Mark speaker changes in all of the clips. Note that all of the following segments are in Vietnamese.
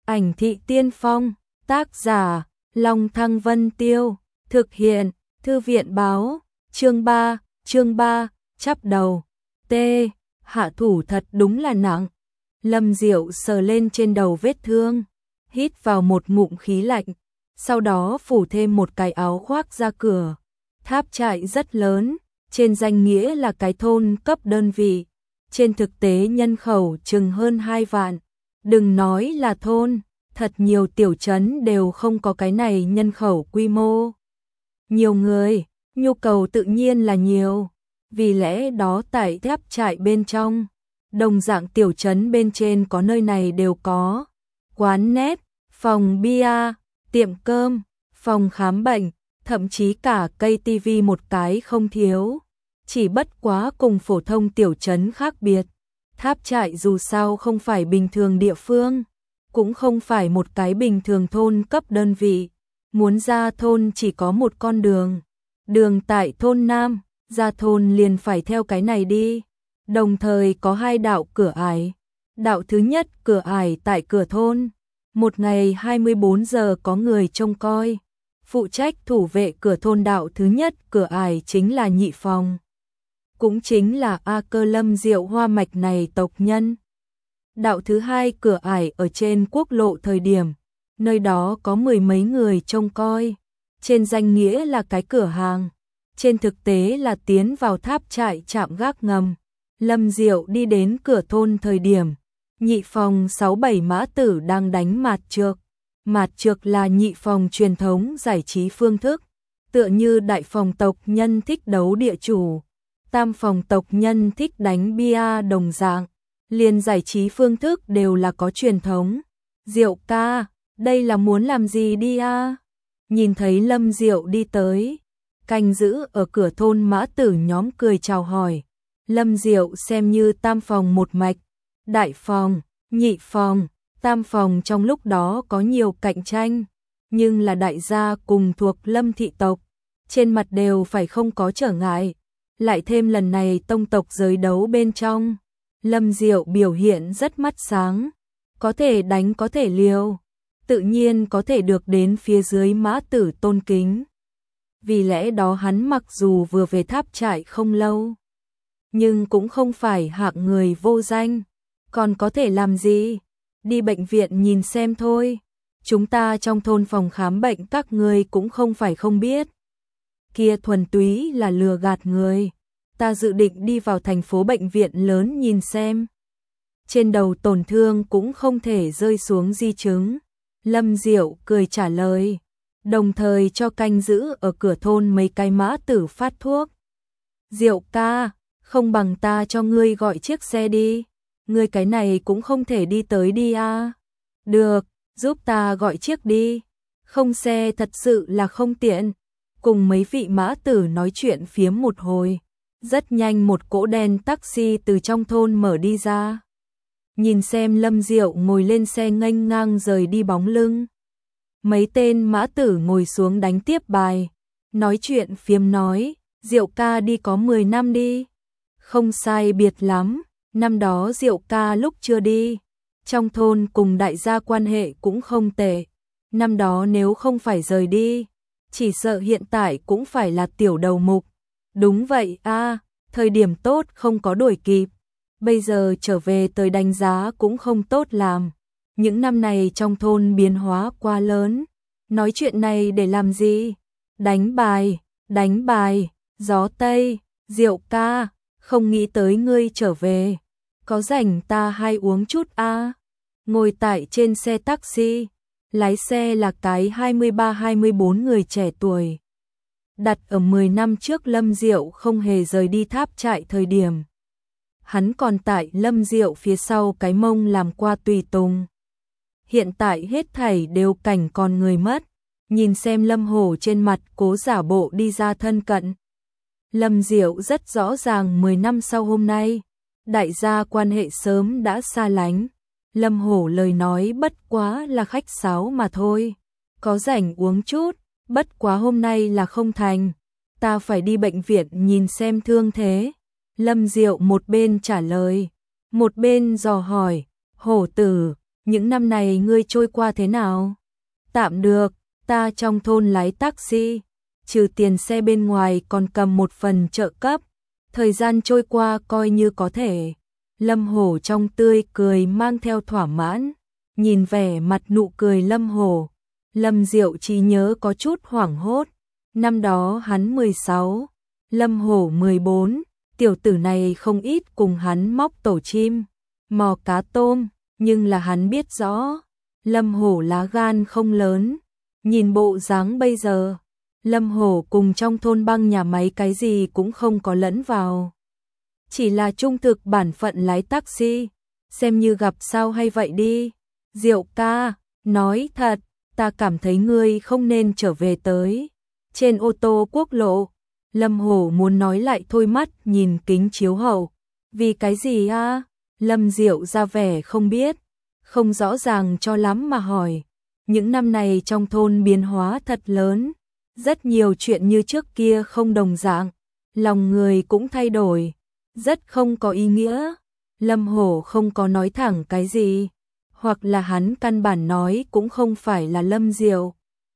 Speaker 1: Ảnh thị tiên phong, tác giả, Long Thăng Vân Tiêu, thực hiện, Thư viện báo, chương 3, chắp đầu, T, hạ thủ thật đúng là nặng. Lâm Diệu sờ lên trên đầu vết thương, hít vào một ngụm khí lạnh, sau đó phủ thêm một cái áo khoác ra cửa. Tháp trại rất lớn, trên danh nghĩa là cái thôn cấp đơn vị, trên thực tế nhân khẩu chừng hơn 2 vạn. Đừng nói là thôn, thật nhiều tiểu trấn đều không có cái này nhân khẩu quy mô. Nhiều người, nhu cầu tự nhiên là nhiều, vì lẽ đó tại tháp trại bên trong, đồng dạng tiểu trấn bên trên có nơi này đều có. Quán net, phòng bia, tiệm cơm, phòng khám bệnh, thậm chí cả cây tivi một cái không thiếu. Chỉ bất quá cùng phổ thông tiểu trấn khác biệt. Tháp trại dù sao không phải bình thường địa phương, cũng không phải một cái bình thường thôn cấp đơn vị. Muốn ra thôn chỉ có một con đường. Đường tại thôn Nam, ra thôn liền phải theo cái này đi. Đồng thời có 2 đạo cửa ải. Đạo thứ nhất cửa ải tại cửa thôn. Một ngày 24 giờ có người trông coi. Phụ trách thủ vệ cửa thôn. Đạo thứ nhất cửa ải chính là nhị phòng. Cũng chính là A Cơ Lâm Diệu Hoa mạch này tộc nhân. Đạo thứ hai cửa ải ở trên quốc lộ thời điểm, nơi đó có 10 mấy người trông coi. Trên danh nghĩa là cái cửa hàng, trên thực tế là tiến vào tháp trại trạm gác ngầm. Lâm Diệu đi đến cửa thôn thời điểm, nhị phòng 6-7 mã tử đang đánh mạt trược. Mạt trược là nhị phòng truyền thống giải trí phương thức, tựa như đại phòng tộc nhân thích đấu địa chủ, tam phòng tộc nhân thích đánh bia đồng dạng, liền giải trí phương thức đều là có truyền thống. Diệu ca, đây là muốn làm gì đi a? Nhìn thấy Lâm Diệu đi tới, canh giữ ở cửa thôn mã tử nhóm cười chào hỏi. Lâm Diệu xem như tam phòng một mạch, đại phòng, nhị phòng, tam phòng trong lúc đó có nhiều cạnh tranh, nhưng là đại gia cùng thuộc Lâm thị tộc, trên mặt đều phải không có trở ngại. Lại thêm lần này tông tộc giới đấu bên trong, Lâm Diệu biểu hiện rất mắt sáng, có thể đánh có thể liều, tự nhiên có thể được đến phía dưới mã tử tôn kính. Vì lẽ đó hắn mặc dù vừa về tháp trại không lâu, nhưng cũng không phải hạng người vô danh, còn có thể làm gì? Đi bệnh viện nhìn xem thôi. Chúng ta trong thôn phòng khám bệnh các người cũng không phải không biết. Kia thuần túy là lừa gạt người. Ta dự định đi vào thành phố bệnh viện lớn nhìn xem. Trên đầu tổn thương cũng không thể rơi xuống di chứng. Lâm Diệu cười trả lời, đồng thời cho canh giữ ở cửa thôn mấy cái mã tử phát thuốc. Diệu ca, không bằng ta cho ngươi gọi chiếc xe đi. Ngươi cái này cũng không thể đi tới đi à. Được, giúp ta gọi chiếc đi. Không xe thật sự là không tiện. Cùng mấy vị mã tử nói chuyện phiếm một hồi. Rất nhanh một cỗ đen taxi từ trong thôn mở đi ra. Nhìn xem Lâm Diệu ngồi lên xe nghênh ngang rời đi bóng lưng. Mấy tên mã tử ngồi xuống đánh tiếp bài. Nói chuyện phiếm nói, Diệu ca đi có 10 năm đi. Không sai biệt lắm, năm đó Diệu ca lúc chưa đi. Trong thôn cùng đại gia quan hệ cũng không tệ. Năm đó nếu không phải rời đi, chỉ sợ hiện tại cũng phải là tiểu đầu mục. Đúng vậy a, thời điểm tốt không có đuổi kịp. Bây giờ trở về tới đánh giá cũng không tốt làm. Những năm này trong thôn biến hóa quá lớn. Nói chuyện này để làm gì? Đánh bài, gió Tây, Diệu ca, không nghĩ tới ngươi trở về. Có rảnh ta hay uống chút a? Ngồi tại trên xe taxi, lái xe là cái 23-24 người trẻ tuổi. Đặt ở 10 năm trước Lâm Diệu không hề rời đi tháp trại thời điểm. Hắn còn tại Lâm Diệu phía sau cái mông làm qua tùy tùng. Hiện tại hết thảy đều cảnh còn người mất. Nhìn xem Lâm Hổ trên mặt cố giả bộ đi ra thân cận. Lâm Diệu rất rõ ràng 10 năm sau hôm nay, đại gia quan hệ sớm đã xa lánh. Lâm Hổ lời nói bất quá là khách sáo mà thôi. Có rảnh uống chút, bất quá hôm nay là không thành. Ta phải đi bệnh viện nhìn xem thương thế. Lâm Diệu một bên trả lời, một bên dò hỏi, Hổ tử, những năm này ngươi trôi qua thế nào? Tạm được, ta trong thôn lái taxi, trừ tiền xe bên ngoài còn cầm một phần trợ cấp, thời gian trôi qua coi như có thể. Lâm Hổ trong tươi cười mang theo thỏa mãn, nhìn vẻ mặt nụ cười Lâm Hổ, Lâm Diệu trí nhớ có chút hoảng hốt, năm đó hắn 16, Lâm Hổ 14, tiểu tử này không ít cùng hắn móc tổ chim, mò cá tôm, nhưng là hắn biết rõ, Lâm Hổ lá gan không lớn, nhìn bộ dáng bây giờ, Lâm Hổ cùng trong thôn băng nhà máy cái gì cũng không có lẫn vào. Chỉ là trung thực bản phận lái taxi, xem như gặp sao hay vậy đi. Diệu ca, nói thật, ta cảm thấy ngươi không nên trở về tới. Trên ô tô quốc lộ, Lâm Hổ muốn nói lại thôi mắt nhìn kính chiếu hậu. Vì cái gì a? Lâm Diệu ra vẻ không biết, không rõ ràng cho lắm mà hỏi. Những năm này trong thôn biến hóa thật lớn, rất nhiều chuyện như trước kia không đồng dạng, lòng người cũng thay đổi, rất không có ý nghĩa. Lâm Hổ không có nói thẳng cái gì, hoặc là hắn căn bản nói cũng không phải là Lâm Diệu.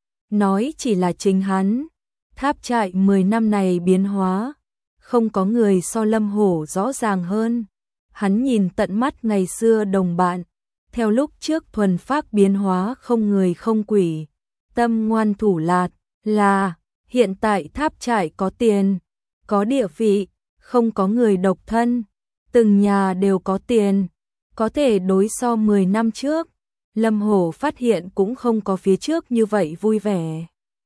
Speaker 1: Nói chỉ là chính hắn, tháp trại 10 năm này biến hóa, không có người so Lâm Hổ rõ ràng hơn. Hắn nhìn tận mắt ngày xưa đồng bạn, theo lúc trước thuần phác biến hóa không người không quỷ, tâm ngoan thủ lạt, là hiện tại tháp trại có tiền, có địa vị, không có người độc thân, từng nhà đều có tiền, có thể đối so 10 năm trước. Lâm Hổ phát hiện cũng không có phía trước như vậy vui vẻ.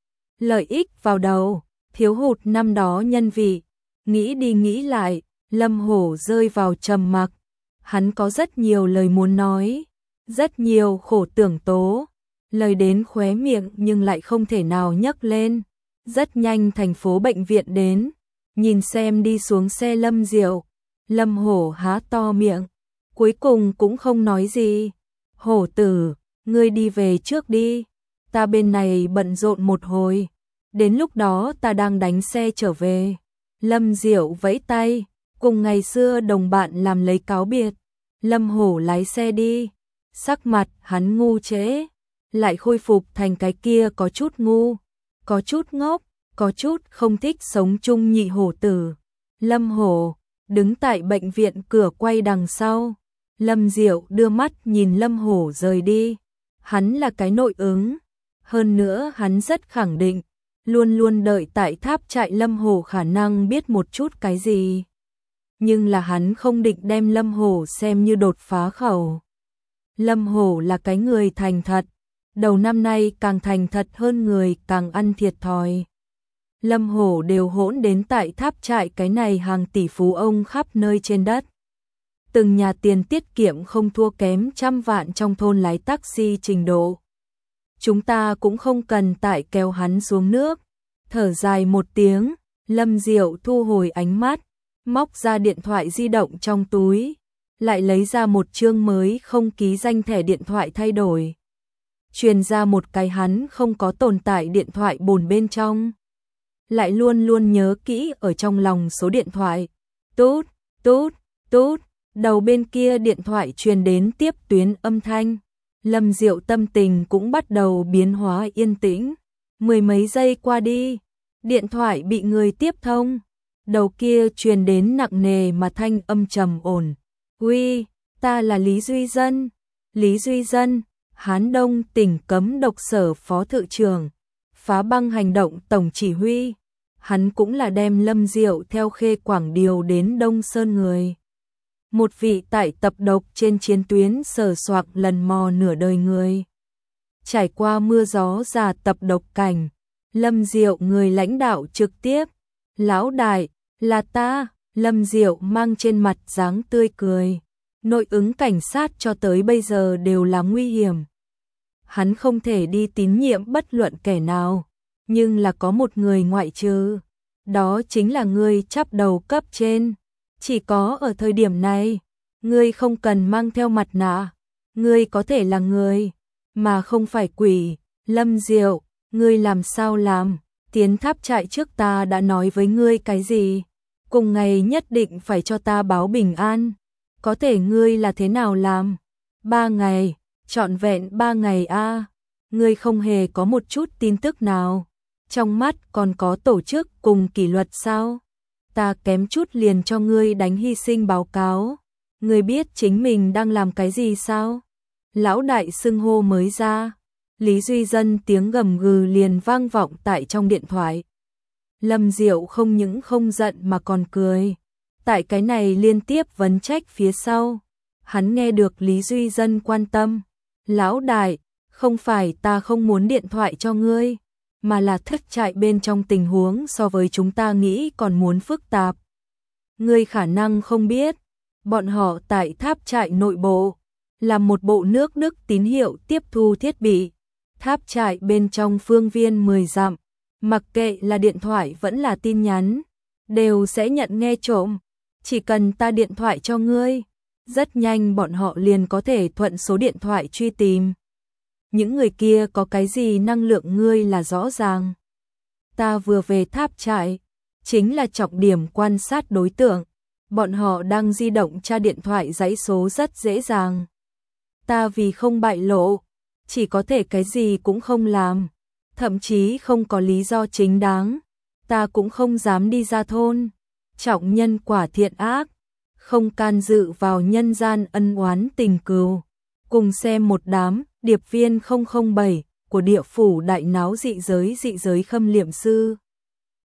Speaker 1: Lợi ích vào đầu, thiếu hụt năm đó nhân vị, nghĩ đi nghĩ lại, Lâm Hổ rơi vào trầm mặc. Hắn có rất nhiều lời muốn nói, rất nhiều khổ tưởng tố, lời đến khóe miệng nhưng lại không thể nào nhấc lên. Rất nhanh thành phố bệnh viện đến, nhìn xem đi xuống xe Lâm Diệu, Lâm Hổ há to miệng, cuối cùng cũng không nói gì. Hổ tử, ngươi đi về trước đi, ta bên này bận rộn một hồi, đến lúc đó ta đang đánh xe trở về. Lâm Diệu vẫy tay, cùng ngày xưa đồng bạn làm lấy cáo biệt. Lâm Hổ lái xe đi, sắc mặt hắn ngu trễ, lại khôi phục thành cái kia có chút ngu, có chút ngốc, có chút không thích sống chung nhị hổ tử. Lâm Hổ đứng tại bệnh viện cửa quay đằng sau, Lâm Diệu đưa mắt nhìn Lâm Hổ rời đi. Hắn là cái nội ứng, hơn nữa hắn rất khẳng định, luôn luôn đợi tại tháp trại Lâm Hổ khả năng biết một chút cái gì. Nhưng là hắn không định đem Lâm Hổ xem như đột phá khẩu. Lâm Hổ là cái người thành thật, đầu năm nay càng thành thật hơn người càng ăn thiệt thòi. Lâm Hổ đều hỗn đến tại tháp trại cái này hàng tỷ phú ông khắp nơi trên đất. Từng nhà tiền tiết kiệm không thua kém trăm vạn trong thôn lái taxi trình độ. Chúng ta cũng không cần tại kéo hắn xuống nước. Thở dài một tiếng, Lâm Diệu thu hồi ánh mắt, móc ra điện thoại di động trong túi, lại lấy ra một chương mới không ký danh thẻ điện thoại thay đổi. Truyền ra một cái hắn không có tồn tại điện thoại bồn bên trong. Lại luôn luôn nhớ kỹ ở trong lòng số điện thoại. Tút, tút, tút, đầu bên kia điện thoại truyền đến tiếp tuyến âm thanh. Lâm Diệu tâm tình cũng bắt đầu biến hóa yên tĩnh. Mười mấy giây qua đi, điện thoại bị người tiếp thông. Đầu kia truyền đến nặng nề mà thanh âm trầm ổn. Uy, ta là Lý Duy Dân. Lý Duy Dân, Hán Đông tỉnh cấm độc sở phó thự trưởng, phá băng hành động tổng chỉ huy. Hắn cũng là đem Lâm Diệu theo Khê Quảng điều đến Đông Sơn người. Một vị tại tập độc trên chiến tuyến sờ soạc lần mò nửa đời người. Trải qua mưa gió già tập độc cảnh, Lâm Diệu người lãnh đạo trực tiếp. Lão đại, là ta. Lâm Diệu mang trên mặt dáng tươi cười. Nội ứng cảnh sát cho tới bây giờ đều là nguy hiểm. Hắn không thể đi tín nhiệm bất luận kẻ nào, nhưng là có một người ngoại trừ. Đó chính là ngươi chắp đầu cấp trên. Chỉ có ở thời điểm này, ngươi không cần mang theo mặt nạ. Ngươi có thể là người, mà không phải quỷ. Lâm Diệu, ngươi làm sao làm? Tiến tháp trại trước ta đã nói với ngươi cái gì? Cùng ngày nhất định phải cho ta báo bình an. Có thể ngươi là thế nào làm? 3 ngày, trọn vẹn 3 ngày a, ngươi không hề có một chút tin tức nào. Trong mắt còn có tổ chức cùng kỷ luật sao? Ta kém chút liền cho ngươi đánh hy sinh báo cáo. Ngươi biết chính mình đang làm cái gì sao? Lão đại xưng hô mới ra. Lý Duy Dân tiếng gầm gừ liền vang vọng tại trong điện thoại. Lâm Diệu không những không giận mà còn cười. Tại cái này liên tiếp vấn trách phía sau. Hắn nghe được Lý Duy Dân quan tâm. Lão đại, không phải ta không muốn điện thoại cho ngươi, mà là thất trại bên trong tình huống so với chúng ta nghĩ còn muốn phức tạp. Ngươi khả năng không biết, bọn họ tại tháp trại nội bộ, là một bộ nước Đức tín hiệu tiếp thu thiết bị. Tháp trại bên trong phương viên 10 dặm, mặc kệ là điện thoại vẫn là tin nhắn, đều sẽ nhận nghe trộm. Chỉ cần ta điện thoại cho ngươi, rất nhanh bọn họ liền có thể thuận số điện thoại truy tìm. Những người kia có cái gì năng lượng ngươi là rõ ràng. Ta vừa về tháp trại, chính là trọng điểm quan sát đối tượng. Bọn họ đang di động tra điện thoại dãy số rất dễ dàng. Ta vì không bại lộ, chỉ có thể cái gì cũng không làm, thậm chí không có lý do chính đáng. Ta cũng không dám đi ra thôn, trọng nhân quả thiện ác, không can dự vào nhân gian ân oán tình cừu. Cùng xem một đám điệp viên 007 của địa phủ đại náo dị giới khâm liệm sư.